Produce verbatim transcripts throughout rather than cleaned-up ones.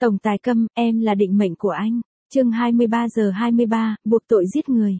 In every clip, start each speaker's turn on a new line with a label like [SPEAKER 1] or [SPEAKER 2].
[SPEAKER 1] Tổng tài Câm, em là định mệnh của anh. Chương hai mươi ba giờ hai mươi ba, buộc tội giết người.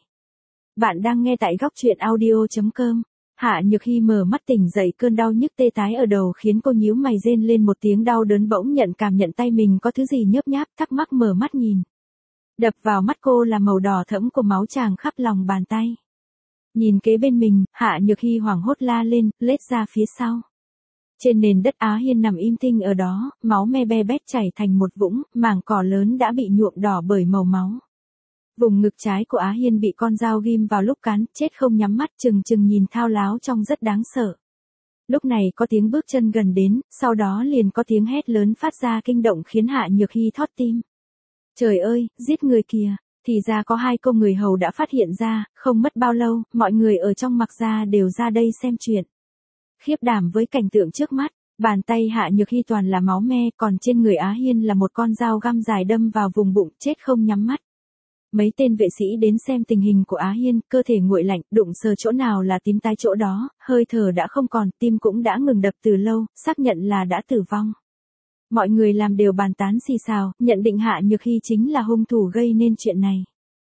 [SPEAKER 1] Bạn đang nghe tại góc truyện audio chấm com. Hạ Nhược Hy mở mắt tỉnh dậy, cơn đau nhức tê tái ở đầu khiến cô nhíu mày rên lên một tiếng đau đớn, bỗng nhận cảm nhận tay mình có thứ gì nhớp nháp, thắc mắc mở mắt nhìn. Đập vào mắt cô là màu đỏ thẫm của máu tràng khắp lòng bàn tay. Nhìn kế bên mình, Hạ Nhược Hy hoảng hốt la lên, lết ra phía sau. Trên nền đất Á Hiên nằm im tinh ở đó, máu me be bét chảy thành một vũng, mảng cỏ lớn đã bị nhuộm đỏ bởi màu máu. Vùng ngực trái của Á Hiên bị con dao ghim vào lúc cán, chết không nhắm mắt, chừng chừng nhìn thao láo trông rất đáng sợ. Lúc này có tiếng bước chân gần đến, sau đó liền có tiếng hét lớn phát ra kinh động khiến Hạ Nhược Hy thót tim. Trời ơi, giết người kìa! Thì ra có hai cô người hầu đã phát hiện ra, không mất bao lâu, mọi người ở trong Mạc gia đều ra đây xem chuyện. Khiếp đảm với cảnh tượng trước mắt, bàn tay Hạ Nhược Hy toàn là máu me, còn trên người Á Hiên là một con dao găm dài đâm vào vùng bụng, chết không nhắm mắt. Mấy tên vệ sĩ đến xem tình hình của Á Hiên, cơ thể nguội lạnh, đụng sờ chỗ nào là tím tái chỗ đó, hơi thở đã không còn, tim cũng đã ngừng đập từ lâu, xác nhận là đã tử vong. Mọi người làm đều bàn tán xì xào, nhận định Hạ Nhược Hy chính là hung thủ gây nên chuyện này.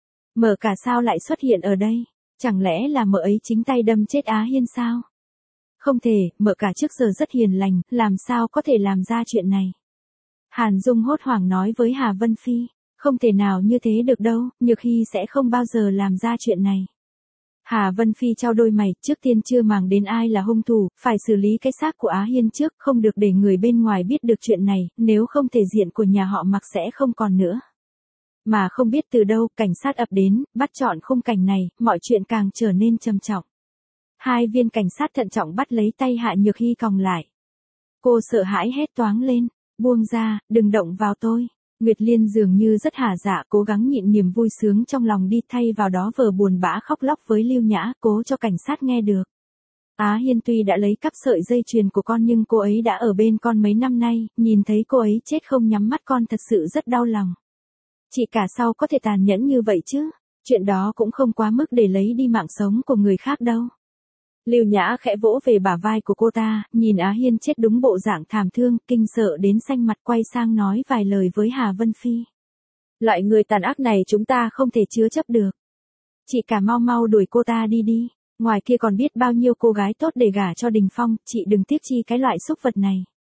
[SPEAKER 1] Mợ cả sao lại xuất hiện ở đây? Chẳng lẽ là mợ ấy chính tay đâm chết Á Hiên sao? Không thể, mợ cả trước giờ rất hiền lành, làm sao có thể làm ra chuyện này? Hàn Dung hốt hoảng nói với Hà Vân Phi, không thể nào như thế được đâu, Nhược Hy sẽ không bao giờ làm ra chuyện này. Hà Vân Phi trao đôi mày, trước tiên chưa màng đến ai là hung thủ, phải xử lý cái xác của Á Hiên trước, không được để người bên ngoài biết được chuyện này, nếu không thể diện của nhà họ Mạc sẽ không còn nữa. Mà không biết từ đâu, cảnh sát ập đến, bắt trọn khung cảnh này, mọi chuyện càng trở nên trầm trọng. Hai viên cảnh sát thận trọng bắt lấy tay Hạ Nhược Hy còng lại. Cô sợ hãi hét toáng lên, buông ra, đừng động vào tôi. Nguyệt Liên dường như rất hả dạ, cố gắng nhịn niềm vui sướng trong lòng đi, thay vào đó vờ buồn bã khóc lóc với Lưu Nhã, cố cho cảnh sát nghe được. Á Hiên tuy đã lấy cắp sợi dây chuyền của con nhưng cô ấy đã ở bên con mấy năm nay, nhìn thấy cô ấy chết không nhắm mắt con thật sự rất đau lòng. Chị cả sao có thể tàn nhẫn như vậy chứ, chuyện đó cũng không quá mức để lấy đi mạng sống của người khác đâu. Lưu Nhã khẽ vỗ về bả vai của cô ta, nhìn Á Hiên chết đúng bộ dạng thảm thương, kinh sợ đến xanh mặt, quay sang nói vài lời với Hà Vân Phi. Loại người tàn ác này chúng ta không thể chứa chấp được. Chị cả mau mau đuổi cô ta đi đi, ngoài kia còn biết bao nhiêu cô gái tốt để gả cho Đình Phong, chị đừng tiếc chi cái loại xúc vật này.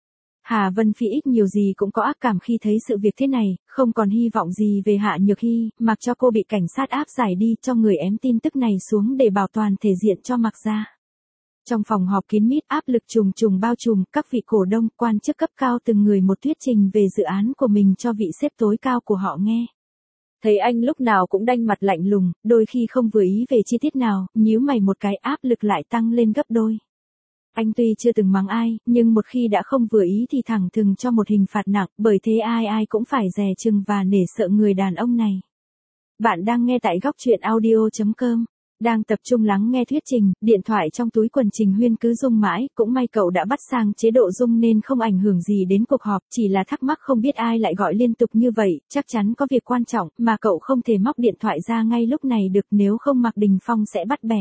[SPEAKER 1] Hà Vân Phi ít nhiều gì cũng có ác cảm khi thấy sự việc thế này, không còn hy vọng gì về Hạ Nhược Hy, mặc cho cô bị cảnh sát áp giải đi, cho người ém tin tức này xuống để bảo toàn thể diện cho Mạc gia. Trong phòng họp kín mít, áp lực trùng trùng bao trùm, các vị cổ đông, quan chức cấp cao từng người một thuyết trình về dự án của mình cho vị sếp tối cao của họ nghe. Thấy anh lúc nào cũng đanh mặt lạnh lùng, đôi khi không vừa ý về chi tiết nào, nhíu mày một cái, áp lực lại tăng lên gấp đôi. Anh tuy chưa từng mắng ai, nhưng một khi đã không vừa ý thì thẳng thừng cho một hình phạt nặng, bởi thế ai ai cũng phải dè chừng và nể sợ người đàn ông này. Bạn đang nghe tại góc truyện audio chấm com. Đang tập trung lắng nghe thuyết trình, điện thoại trong túi quần Trình Huyên cứ rung mãi, cũng may cậu đã bắt sang chế độ rung nên không ảnh hưởng gì đến cuộc họp, chỉ là thắc mắc không biết ai lại gọi liên tục như vậy, chắc chắn có việc quan trọng, mà cậu không thể móc điện thoại ra ngay lúc này được, nếu không Mạc Đình Phong sẽ bắt bẻ.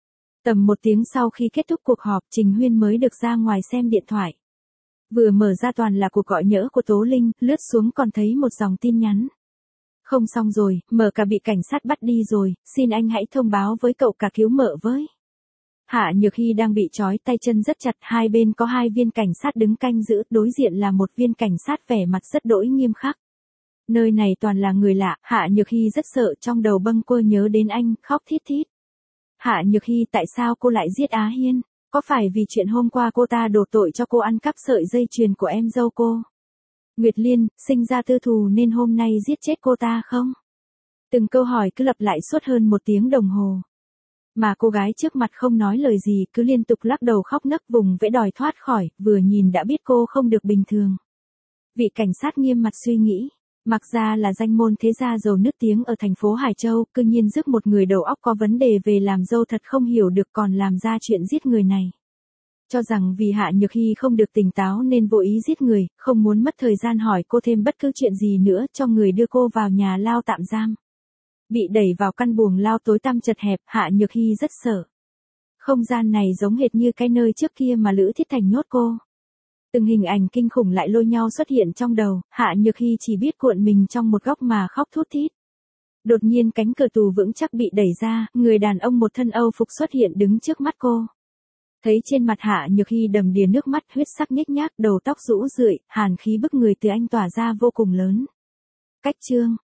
[SPEAKER 1] Tầm một tiếng sau khi kết thúc cuộc họp, Trình Huyên mới được ra ngoài xem điện thoại. Vừa mở ra toàn là cuộc gọi nhỡ của Tố Linh, lướt xuống còn thấy một dòng tin nhắn. Không xong rồi, mợ cả bị cảnh sát bắt đi rồi, xin anh hãy thông báo với cậu cả cứu mợ với. Hạ Nhược Hy đang bị trói tay chân rất chặt, hai bên có hai viên cảnh sát đứng canh giữ, đối diện là một viên cảnh sát vẻ mặt rất đỗi nghiêm khắc. Nơi này toàn là người lạ, Hạ Nhược Hy rất sợ, trong đầu bâng quơ nhớ đến anh, khóc thít thít. Hạ Nhược Hy, tại sao cô lại giết Á Hiên? Có phải vì chuyện hôm qua cô ta đổ tội cho cô ăn cắp sợi dây chuyền của em dâu cô? Nguyệt Liên, sinh ra tư thù nên hôm nay giết chết cô ta không? Từng câu hỏi cứ lặp lại suốt hơn một tiếng đồng hồ. Mà cô gái trước mặt không nói lời gì, cứ liên tục lắc đầu khóc nấc vùng vẫy đòi thoát khỏi, vừa nhìn đã biết cô không được bình thường. Vị cảnh sát nghiêm mặt suy nghĩ, Mạc gia là danh môn thế gia giàu nức tiếng ở thành phố Hải Châu, cư nhiên rước một người đầu óc có vấn đề về làm dâu thật không hiểu được còn làm ra chuyện giết người này. Cho rằng vì Hạ Nhược Hy không được tỉnh táo nên vô ý giết người, không muốn mất thời gian hỏi cô thêm bất cứ chuyện gì nữa, cho người đưa cô vào nhà lao tạm giam. Bị đẩy vào căn buồng lao tối tăm chật hẹp, Hạ Nhược Hy rất sợ. Không gian này giống hệt như cái nơi trước kia mà Lữ Thiết Thành nhốt cô. Từng hình ảnh kinh khủng lại lôi nhau xuất hiện trong đầu, Hạ Nhược Hy chỉ biết cuộn mình trong một góc mà khóc thút thít. Đột nhiên cánh cửa tù vững chắc bị đẩy ra, người đàn ông một thân Âu phục xuất hiện đứng trước mắt cô. Thấy trên mặt Hạ Nhược Hy đầm đìa nước mắt, huyết sắc nhếch nhác, đầu tóc rũ rượi, hàn khí bức người từ anh tỏa ra vô cùng lớn. Cách chương